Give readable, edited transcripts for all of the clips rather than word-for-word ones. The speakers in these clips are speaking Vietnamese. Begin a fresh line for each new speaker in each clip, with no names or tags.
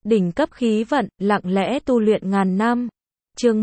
Đỉnh cấp khí vận, lặng lẽ tu luyện ngàn năm. Chương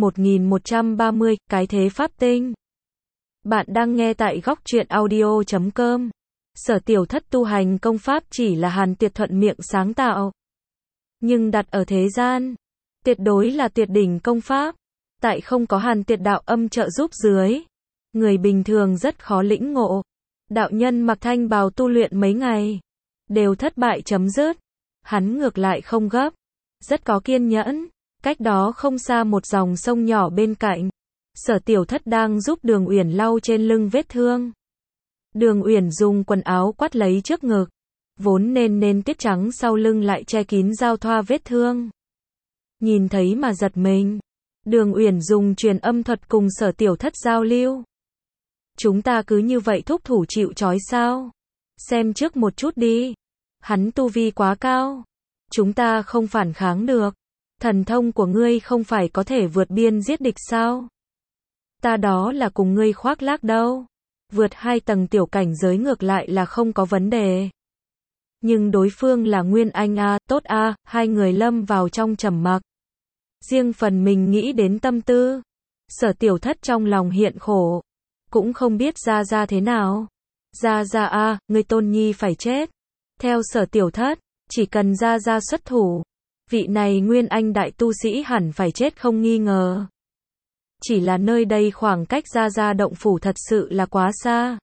1130, cái thế pháp tinh. Bạn đang nghe tại góc truyện audio.com. Sở Tiểu Thất tu hành công pháp chỉ là Hàn Tuyệt thuận miệng sáng tạo. Nhưng đặt ở thế gian, tuyệt đối là tuyệt đỉnh công pháp. Tại không có Hàn Tuyệt đạo âm trợ giúp dưới, người bình thường rất khó lĩnh ngộ. Đạo nhân mặc thanh bào tu luyện mấy ngày, đều thất bại chấm dứt. Hắn ngược lại không gấp, rất có kiên nhẫn. Cách đó không xa một dòng sông nhỏ bên cạnh, Sở Tiểu Thất đang giúp Đường Uyển lau trên lưng vết thương. Đường Uyển dùng quần áo quắt lấy trước ngực, vốn nên tuyết trắng sau lưng lại che kín giao thoa vết thương. Nhìn thấy mà giật mình. Đường Uyển dùng truyền âm thuật cùng Sở Tiểu Thất giao lưu. Chúng ta cứ như vậy thúc thủ chịu trói sao? Xem trước một chút đi. Hắn tu vi quá cao, chúng ta không phản kháng được. Thần thông của ngươi không phải có thể vượt biên giết địch sao? Ta đó là cùng ngươi khoác lác đâu. Vượt 2 tầng tiểu cảnh giới ngược lại là không có vấn đề. Nhưng đối phương là Nguyên Anh a, tốt a, hai người lâm vào trong trầm mặc. Riêng phần mình nghĩ đến tâm tư. Sở Tiểu Thất trong lòng hiện khổ, cũng không biết ra thế nào. Ra a, người tôn nhi phải chết. Theo Sở Tiểu Thất, chỉ cần ra xuất thủ, vị này Nguyên Anh đại tu sĩ hẳn phải chết không nghi ngờ. Chỉ là nơi đây khoảng cách ra động phủ thật sự là quá xa.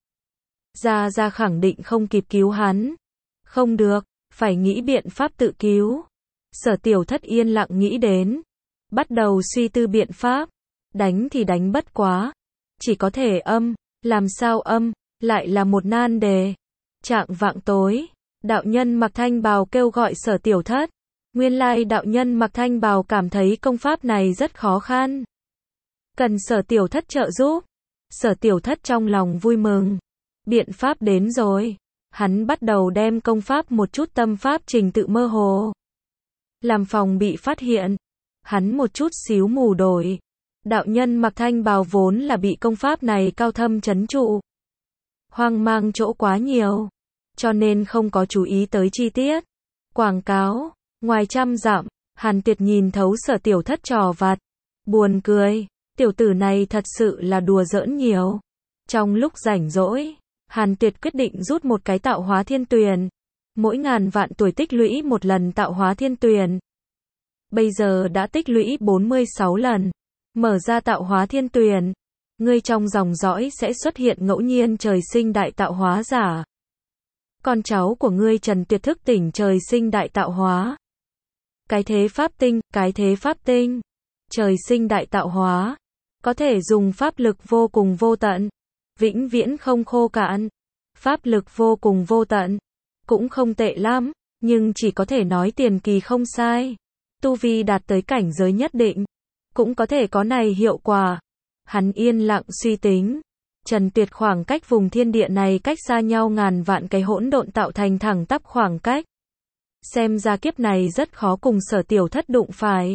Ra khẳng định không kịp cứu hắn. Không được, phải nghĩ biện pháp tự cứu. Sở Tiểu Thất yên lặng nghĩ đến, bắt đầu suy tư biện pháp. Đánh thì đánh bất quá, chỉ có thể âm, làm sao âm, lại là một nan đề. Trạng vạng tối, đạo nhân mặc thanh bào kêu gọi Sở Tiểu Thất. Nguyên lai đạo nhân mặc thanh bào cảm thấy công pháp này rất khó khăn, cần Sở Tiểu Thất trợ giúp. Sở Tiểu Thất trong lòng vui mừng. Biện pháp đến rồi. Hắn bắt đầu đem công pháp một chút tâm pháp trình tự mơ hồ, làm phòng bị phát hiện. Hắn một chút xíu mù đổi. Đạo nhân mặc thanh bào vốn là bị công pháp này cao thâm trấn trụ, hoang mang chỗ quá nhiều, cho nên không có chú ý tới chi tiết. Quảng cáo, ngoài 100 dặm, Hàn Tuyệt nhìn thấu Sở Tiểu Thất trò vặt. Buồn cười, tiểu tử này thật sự là đùa giỡn nhiều. Trong lúc rảnh rỗi, Hàn Tuyệt quyết định rút một cái tạo hóa thiên tuyền. Mỗi ngàn vạn tuổi tích lũy một lần tạo hóa thiên tuyền. Bây giờ đã tích lũy 46 lần. Mở ra tạo hóa thiên tuyền, ngươi trong dòng dõi sẽ xuất hiện ngẫu nhiên trời sinh đại tạo hóa giả. Con cháu của ngươi Trần Tuyệt thức tỉnh trời sinh đại tạo hóa. Cái thế pháp tinh, trời sinh đại tạo hóa, có thể dùng pháp lực vô cùng vô tận, vĩnh viễn không khô cạn. Pháp lực vô cùng vô tận, cũng không tệ lắm, nhưng chỉ có thể nói tiền kỳ không sai. Tu vi đạt tới cảnh giới nhất định, cũng có thể có này hiệu quả. Hắn yên lặng suy tính. Trần Tuyệt khoảng cách vùng thiên địa này cách xa nhau ngàn vạn cái hỗn độn tạo thành thẳng tắp khoảng cách. Xem ra kiếp này rất khó cùng Sở Tiểu Thất đụng phải.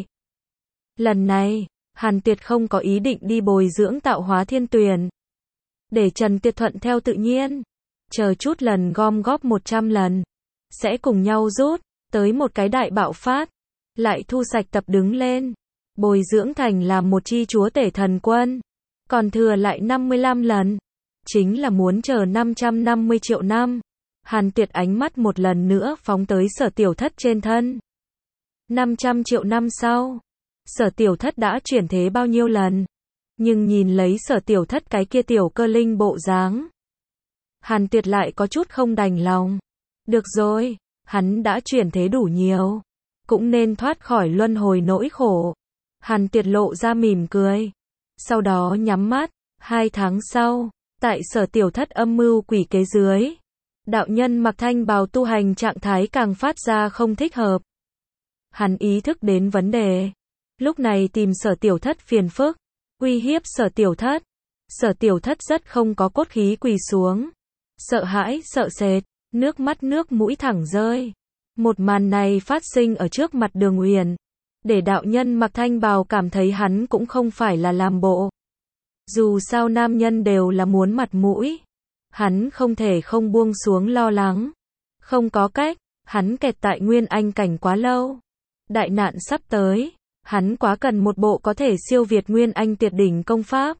Lần này, Hàn Tuyệt không có ý định đi bồi dưỡng tạo hóa thiên tuyền, để Trần Tuyệt thuận theo tự nhiên. Chờ chút lần gom góp 100 lần, sẽ cùng nhau rút tới một cái đại bạo phát, lại thu sạch tập đứng lên, bồi dưỡng thành làm một chi chúa tể thần quân. Còn thừa lại 55 lần, chính là muốn chờ 550 triệu năm. Hàn Tuyệt ánh mắt một lần nữa phóng tới Sở Tiểu Thất trên thân. 500 triệu năm sau, Sở Tiểu Thất đã chuyển thế bao nhiêu lần? Nhưng nhìn lấy Sở Tiểu Thất cái kia tiểu cơ linh bộ dáng, Hàn Tuyệt lại có chút không đành lòng. Được rồi, hắn đã chuyển thế đủ nhiều, cũng nên thoát khỏi luân hồi nỗi khổ. Hàn Tuyệt lộ ra mỉm cười, sau đó nhắm mắt. 2 tháng sau, tại Sở Tiểu Thất âm mưu quỷ kế dưới, đạo nhân mặc thanh bào tu hành trạng thái càng phát ra không thích hợp. Hắn ý thức đến vấn đề, lúc này tìm Sở Tiểu Thất phiền phức, uy hiếp Sở Tiểu Thất. Sở Tiểu Thất rất không có cốt khí quỳ xuống, sợ hãi sợ sệt, nước mắt nước mũi thẳng rơi. Một màn này phát sinh ở trước mặt Đường Uyển, để đạo nhân mặc thanh bào cảm thấy hắn cũng không phải là làm bộ. Dù sao nam nhân đều là muốn mặt mũi, hắn không thể không buông xuống lo lắng. Không có cách, hắn kẹt tại Nguyên Anh cảnh quá lâu, Đại nạn sắp tới, hắn quá cần một bộ có thể siêu việt Nguyên Anh tuyệt đỉnh công pháp.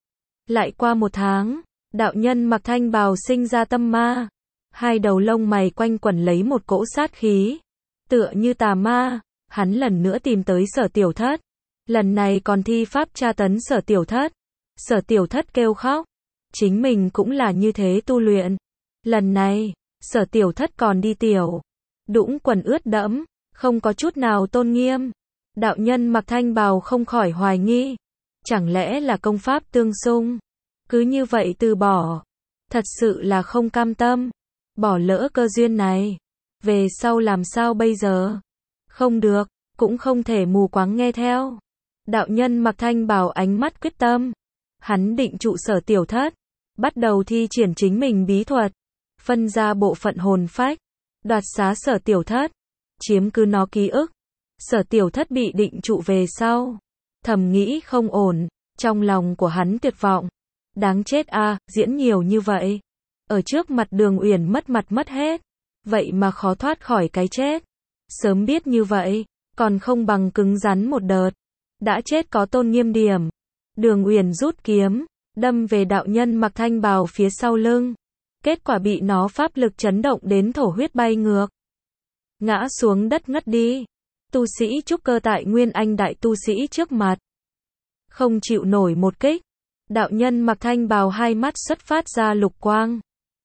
Lại qua 1 tháng, đạo nhân mặc thanh bào sinh ra tâm ma. Hai đầu lông mày quanh quẩn lấy một cỗ sát khí. Tựa như tà ma, hắn lần nữa tìm tới Sở Tiểu Thất. Lần này còn thi pháp tra tấn Sở Tiểu Thất. Sở Tiểu Thất kêu khóc. Chính mình cũng là như thế tu luyện. Lần này, Sở Tiểu Thất còn đi tiểu. Đũng quần ướt đẫm, không có chút nào tôn nghiêm. Đạo nhân mặc thanh bào không khỏi hoài nghi. Chẳng lẽ là công pháp tương xung? Cứ như vậy từ bỏ. Thật sự là không cam tâm. Bỏ lỡ cơ duyên này. Về sau làm sao bây giờ? Không được, cũng không thể mù quáng nghe theo. Đạo nhân mặc thanh bào ánh mắt quyết tâm. Hắn định trụ Sở Tiểu Thất. Bắt đầu thi triển chính mình bí thuật. Phân ra bộ phận hồn phách. Đoạt xá Sở Tiểu Thất. Chiếm cứ nó ký ức. Sở Tiểu Thất bị định trụ về sau. Thầm nghĩ không ổn. Trong lòng của hắn tuyệt vọng. Đáng chết a, diễn nhiều như vậy. Ở trước mặt Đường Uyển mất mặt mất hết. Vậy mà khó thoát khỏi cái chết. Sớm biết như vậy, còn không bằng cứng rắn một đợt. Đã chết có tôn nghiêm điểm. Đường Uyển rút kiếm, đâm về đạo nhân mặc thanh bào phía sau lưng. Kết quả bị nó pháp lực chấn động đến thổ huyết bay ngược. Ngã xuống đất ngất đi. Tu sĩ trúc cơ tại Nguyên Anh đại tu sĩ trước mặt. Không chịu nổi một kích. Đạo nhân mặc thanh bào hai mắt xuất phát ra lục quang.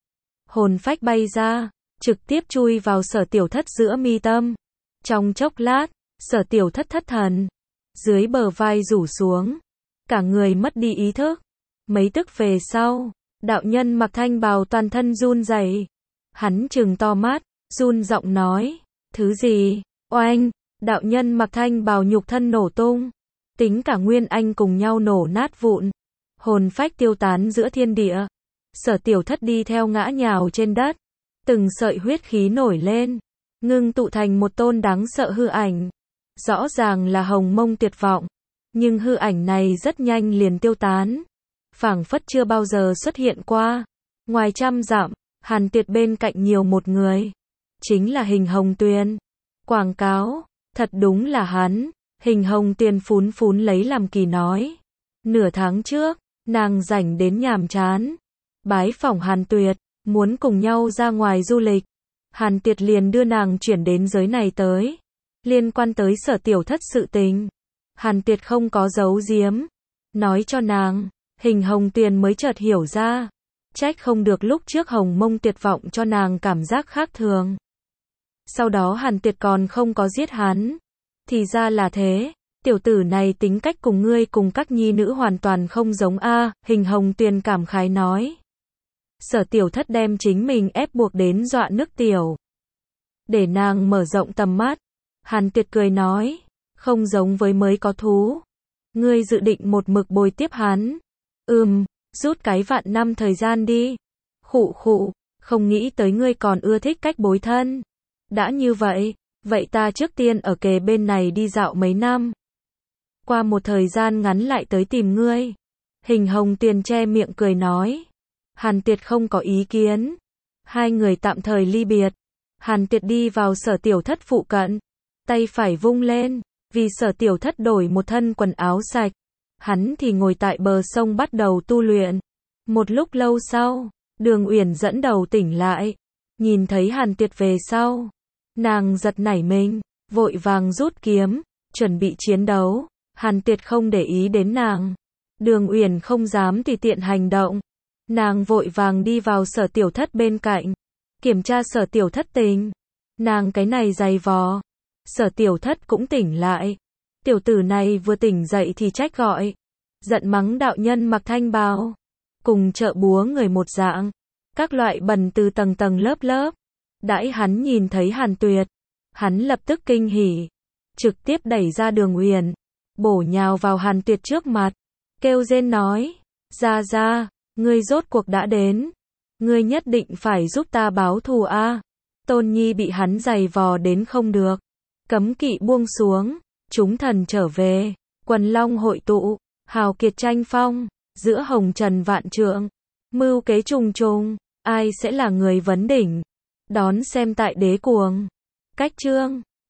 Hồn phách bay ra, trực tiếp chui vào Sở Tiểu Thất giữa mi tâm. Trong chốc lát, Sở Tiểu Thất thất thần. Dưới bờ vai rủ xuống. Cả người mất đi ý thức. Mấy tức về sau, đạo nhân mặc thanh bào toàn thân run rẩy. Hắn trừng to mắt, run giọng nói. Thứ gì? Oanh! Đạo nhân mặc thanh bào nhục thân nổ tung. Tính cả Nguyên Anh cùng nhau nổ nát vụn. Hồn phách tiêu tán giữa thiên địa. Sở Tiểu Thất đi theo ngã nhào trên đất. Từng sợi huyết khí nổi lên. Ngưng tụ thành một tôn đáng sợ hư ảnh. Rõ ràng là Hồng Mông tuyệt vọng. Nhưng hư ảnh này rất nhanh liền tiêu tán. Phảng phất chưa bao giờ xuất hiện qua. Ngoài 100 dặm, Hàn Tuyệt bên cạnh nhiều một người. Chính là Hình Hồng Tuyền. Quảng cáo. Thật đúng là hắn. Hình Hồng Tuyền phún phún lấy làm kỳ nói. Nửa tháng trước, nàng rảnh đến nhàm chán. Bái phỏng Hàn Tuyệt, muốn cùng nhau ra ngoài du lịch. Hàn Tuyệt liền đưa nàng chuyển đến giới này tới. Liên quan tới Sở Tiểu Thất sự tình. Hàn Tuyệt không có giấu giếm. Nói cho nàng, Hình Hồng Tuyền mới chợt hiểu ra. Trách không được lúc trước Hồng Mông tuyệt vọng cho nàng cảm giác khác thường. Sau đó Hàn Tuyệt còn không có giết hắn. Thì ra là thế. Tiểu tử này tính cách cùng ngươi cùng các nhi nữ hoàn toàn không giống a. Hình Hồng Tuyền cảm khái nói. Sở Tiểu Thất đem chính mình ép buộc đến dọa nước tiểu. Để nàng mở rộng tầm mắt. Hàn Tuyệt cười nói. Không giống với mới có thú. Ngươi dự định một mực bồi tiếp hắn. Rút cái vạn năm thời gian đi. Khụ khụ, không nghĩ tới ngươi còn ưa thích cách bối thân. Đã như vậy, vậy ta trước tiên ở kề bên này đi dạo mấy năm. Qua một thời gian ngắn lại tới tìm ngươi. Hình Hồng Tuyền che miệng cười nói. Hàn Tuyệt không có ý kiến. Hai người tạm thời ly biệt. Hàn Tuyệt đi vào Sở Tiểu Thất phụ cận. Tay phải vung lên. Vì Sở Tiểu Thất đổi một thân quần áo sạch. Hắn thì ngồi tại bờ sông bắt đầu tu luyện. Một lúc lâu sau, Đường Uyển dẫn đầu tỉnh lại. Nhìn thấy Hàn Tuyệt về sau. Nàng giật nảy mình. Vội vàng rút kiếm. Chuẩn bị chiến đấu. Hàn Tuyệt không để ý đến nàng. Đường Uyển không dám tùy tiện hành động. Nàng vội vàng đi vào Sở Tiểu Thất bên cạnh. Kiểm tra Sở Tiểu Thất tình. Nàng cái này giày vò. Sở Tiểu Thất cũng tỉnh lại. Tiểu tử này vừa tỉnh dậy thì trách gọi. Giận mắng đạo nhân mặc thanh bào. Cùng chợ búa người một dạng. Các loại bần từ tầng tầng lớp lớp. Đãi hắn nhìn thấy Hàn Tuyệt. Hắn lập tức kinh hỉ. Trực tiếp đẩy ra Đường Uyển. Bổ nhào vào Hàn Tuyệt trước mặt. Kêu rên nói. Ra, ngươi rốt cuộc đã đến. Ngươi nhất định phải giúp ta báo thù a. Tôn Nhi bị hắn giày vò đến không được. Cấm kỵ buông xuống. Chúng thần trở về. Quần long hội tụ. Hào kiệt tranh phong. Giữa hồng trần vạn trượng. Mưu kế trùng trùng. Ai sẽ là người vấn đỉnh. Đón xem tại Đế Cuồng. Cách chương